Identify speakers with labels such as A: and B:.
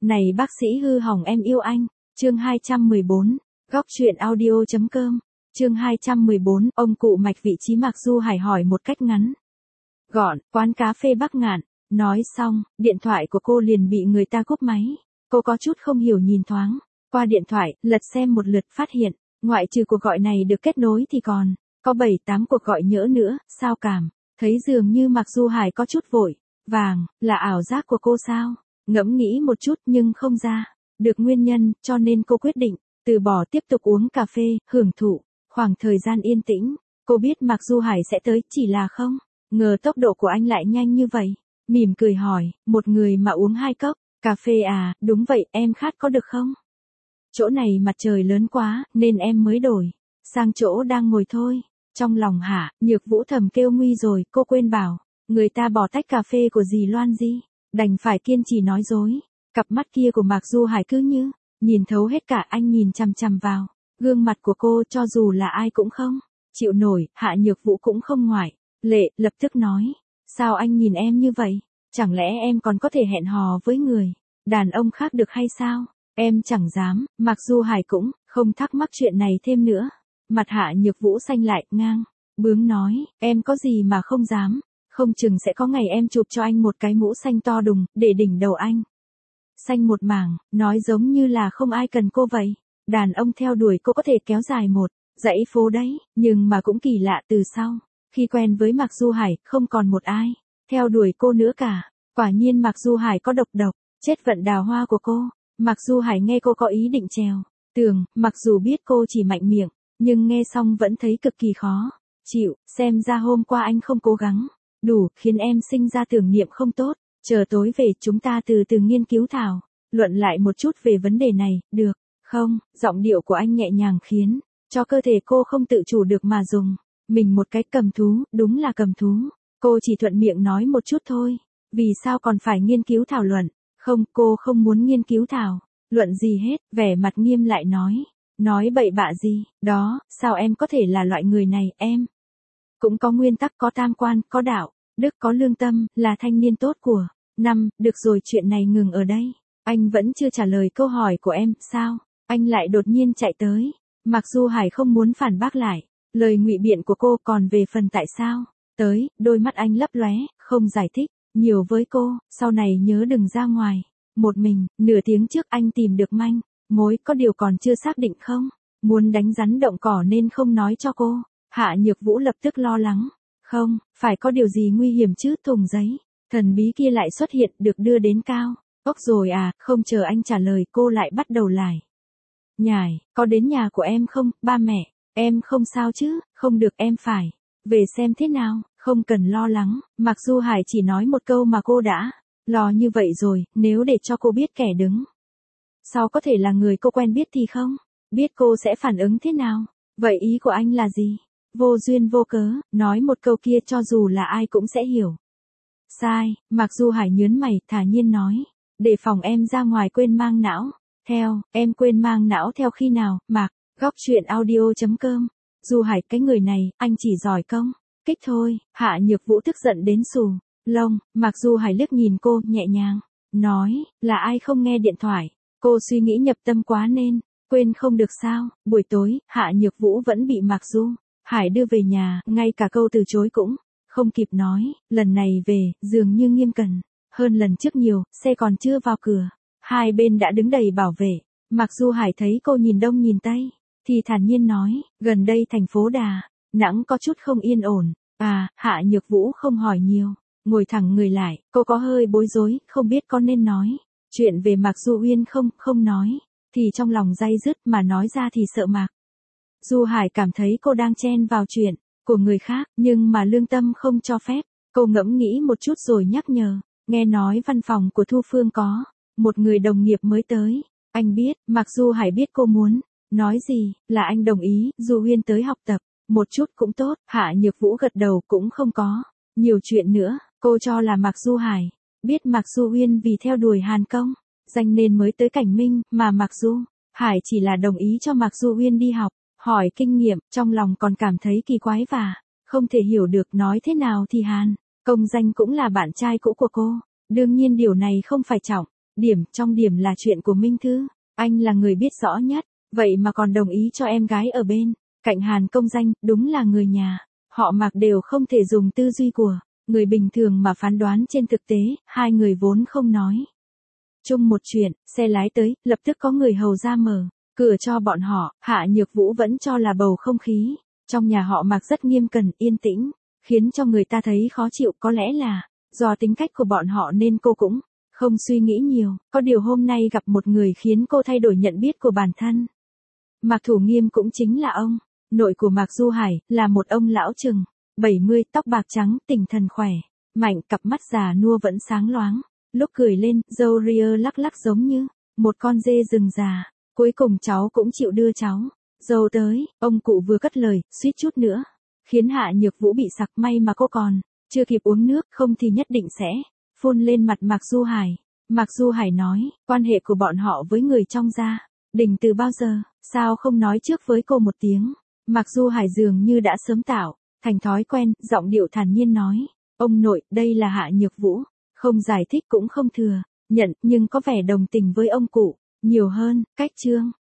A: Này bác sĩ hư hỏng em yêu anh. Chương 214. Góc truyện audio.com. Chương 214. Ông cụ mạch vị trí Mạc Du Hải hỏi một cách ngắn gọn, quán cà phê Bắc Ngạn. Nói xong, điện thoại của cô liền bị người ta cúp máy. Cô có chút không hiểu nhìn thoáng qua điện thoại, lật xem một lượt phát hiện, ngoại trừ cuộc gọi này được kết nối thì còn có 7-8 cuộc gọi nhỡ nữa, sao cảm thấy dường như Mạc Du Hải có chút vội vàng, là ảo giác của cô sao? Ngẫm nghĩ một chút nhưng không ra được nguyên nhân, cho nên cô quyết định từ bỏ tiếp tục uống cà phê, hưởng thụ khoảng thời gian yên tĩnh. Cô biết Mạc Du Hải sẽ tới, chỉ là không ngờ tốc độ của anh lại nhanh như vậy. Mỉm cười hỏi, một người mà uống 2 cốc cà phê à? Đúng vậy, em khát có được không? Chỗ này mặt trời lớn quá, nên em mới đổi sang chỗ đang ngồi thôi. Trong lòng Hạ Nhược Vũ thầm kêu nguy rồi, cô quên bảo người ta bỏ tách cà phê của dì Loan Di, đành phải kiên trì nói dối. Cặp mắt kia của Mạc Du Hải cứ như nhìn thấu hết cả, anh nhìn chằm chằm vào gương mặt của cô, cho dù là ai cũng không chịu nổi. Hạ Nhược Vũ cũng không ngoại lệ, lập tức nói, sao anh nhìn em như vậy? Chẳng lẽ em còn có thể hẹn hò với người đàn ông khác được hay sao? Em chẳng dám. Mạc Du Hải cũng không thắc mắc chuyện này thêm nữa. Mặt Hạ Nhược Vũ xanh lại, ngang bướng nói, em có gì mà không dám, không chừng sẽ có ngày em chụp cho anh một cái mũ xanh to đùng, để đỉnh đầu anh xanh một mảng, nói giống như là không ai cần cô vậy. Đàn ông theo đuổi cô có thể kéo dài một dãy phố đấy, nhưng mà cũng kỳ lạ, từ sau khi quen với Mạc Du Hải, không còn một ai theo đuổi cô nữa cả. Quả nhiên Mạc Du Hải có độc, chết vận đào hoa của cô. Mạc Du Hải nghe cô có ý định trèo tường, mặc dù biết cô chỉ mạnh miệng, nhưng nghe xong vẫn thấy cực kỳ khó chịu. Xem ra hôm qua anh không cố gắng đủ, khiến em sinh ra tưởng niệm không tốt. Chờ tối về chúng ta từ từ nghiên cứu thảo luận lại một chút về vấn đề này, được không? Giọng điệu của anh nhẹ nhàng khiến cho cơ thể cô không tự chủ được mà dùng mình một cái. Cầm thú, đúng là cầm thú. Cô chỉ thuận miệng nói một chút thôi. Vì sao còn phải nghiên cứu thảo luận? Không, cô không muốn nghiên cứu thảo luận gì hết. Vẻ mặt nghiêm lại nói bậy bạ gì đó, sao em có thể là loại người này? Em cũng có nguyên tắc, có tam quan, có đạo đức, có lương tâm, là thanh niên tốt của năm. Được rồi, chuyện này ngừng ở đây. Anh vẫn chưa trả lời câu hỏi của em, sao anh lại đột nhiên chạy tới? Mạc Du Hải không muốn phản bác lại lời ngụy biện của cô, còn về phần tại sao tới, đôi mắt anh lấp lóe, không giải thích nhiều với cô. Sau này nhớ đừng ra ngoài một mình. Nửa tiếng trước anh tìm được manh mối, có điều còn chưa xác định, không muốn đánh rắn động cỏ nên không nói cho cô. Hạ Nhược Vũ lập tức lo lắng, không phải có điều gì nguy hiểm chứ? Thùng giấy thần bí kia lại xuất hiện, được đưa đến cao ốc rồi à? Không chờ anh trả lời, cô lại bắt đầu lải nhải, có đến nhà của em không? Ba mẹ em không sao chứ? Không được, em phải về xem thế nào. Không cần lo lắng. Mạc Du Hải chỉ nói một câu mà cô đã lo như vậy rồi. Nếu để cho cô biết kẻ đứng sau có thể là người cô quen biết thì không biết cô sẽ phản ứng thế nào. Vậy ý của anh là gì? Vô duyên vô cớ nói một câu kia, cho dù là ai cũng sẽ hiểu sai. Mạc Du Hải nhớn mày, thản nhiên nói, để phòng em ra ngoài quên mang não theo. Em quên mang não theo khi nào? Mạc, góc truyện audio.com. Du Hải, cái người này, anh chỉ giỏi công kích thôi. Hạ Nhược Vũ tức giận đến xù lông. Mạc Du Hải liếc nhìn cô, nhẹ nhàng nói, là ai không nghe điện thoại? Cô suy nghĩ nhập tâm quá nên quên không được sao? Buổi tối, Hạ Nhược Vũ vẫn bị Mạc Du Hải đưa về nhà, ngay cả câu từ chối cũng không kịp nói. Lần này về, dường như nghiêm cẩn hơn lần trước nhiều. Xe còn chưa vào cửa, hai bên đã đứng đầy bảo vệ. Mạc Du Hải thấy cô nhìn đông nhìn tây thì thản nhiên nói, gần đây thành phố Đà Nẵng có chút không yên ổn à? Hạ Nhược Vũ không hỏi nhiều, ngồi thẳng người lại. Cô có hơi bối rối, không biết có nên nói chuyện về Mạc Du Uyên không nói thì trong lòng day dứt, mà nói ra thì sợ Mạc Du Hải cảm thấy cô đang chen vào chuyện của người khác, nhưng mà lương tâm không cho phép. Cô ngẫm nghĩ một chút rồi nhắc nhở, nghe nói văn phòng của Thu Phương có một người đồng nghiệp mới tới. Anh biết. Mạc Du Hải biết cô muốn nói gì, là anh đồng ý Du Uyên tới học tập một chút cũng tốt. Hạ Nhược Vũ gật đầu, cũng không có nhiều chuyện nữa. Cô cho là Mạc Du Hải biết Mạc Du Uyên vì theo đuổi Hàn Công danh nên mới tới Cảnh Minh, mà Mạc Du Hải chỉ là đồng ý cho Mạc Du Uyên đi học, hỏi kinh nghiệm. Trong lòng còn cảm thấy kỳ quái và không thể hiểu được. Nói thế nào thì Hàn Công danh cũng là bạn trai cũ của cô, đương nhiên điều này không phải trọng Trong điểm là chuyện của Minh Thư, anh là người biết rõ nhất, vậy mà còn đồng ý cho em gái ở bên cạnh Hàn Công Danh, đúng là người nhà. Họ Mạc đều không thể dùng tư duy của người bình thường mà phán đoán, trên thực tế, hai người vốn không nói chung một chuyện, xe lái tới, lập tức có người hầu ra mở cửa cho bọn họ. Hạ Nhược Vũ vẫn cho là bầu không khí trong nhà họ Mạc rất nghiêm cẩn, yên tĩnh, khiến cho người ta thấy khó chịu. Có lẽ là do tính cách của bọn họ nên cô cũng không suy nghĩ nhiều, có điều hôm nay gặp một người khiến cô thay đổi nhận biết của bản thân. Mạc Thủ Nghiêm cũng chính là ông nội của Mạc Du Hải, là một ông lão chừng 70, tóc bạc trắng, tinh thần khỏe mạnh, cặp mắt già nua vẫn sáng loáng, lúc cười lên, râu ria lắc lắc giống như một con dê rừng già. Cuối cùng cháu cũng chịu đưa cháu dâu tới. Ông cụ vừa cất lời, suýt chút nữa khiến Hạ Nhược Vũ bị sặc, may mà cô còn chưa kịp uống nước, không thì nhất định sẽ phun lên mặt Mạc Du Hải. Mạc Du Hải nói, quan hệ của bọn họ với người trong gia đình từ bao giờ, sao không nói trước với cô một tiếng. Mạc Du Hải dường như đã sớm tạo thành thói quen, giọng điệu thản nhiên nói, ông nội, đây là Hạ Nhược Vũ. Không giải thích cũng không thừa nhận, nhưng có vẻ đồng tình với ông cụ nhiều hơn. Cách Chương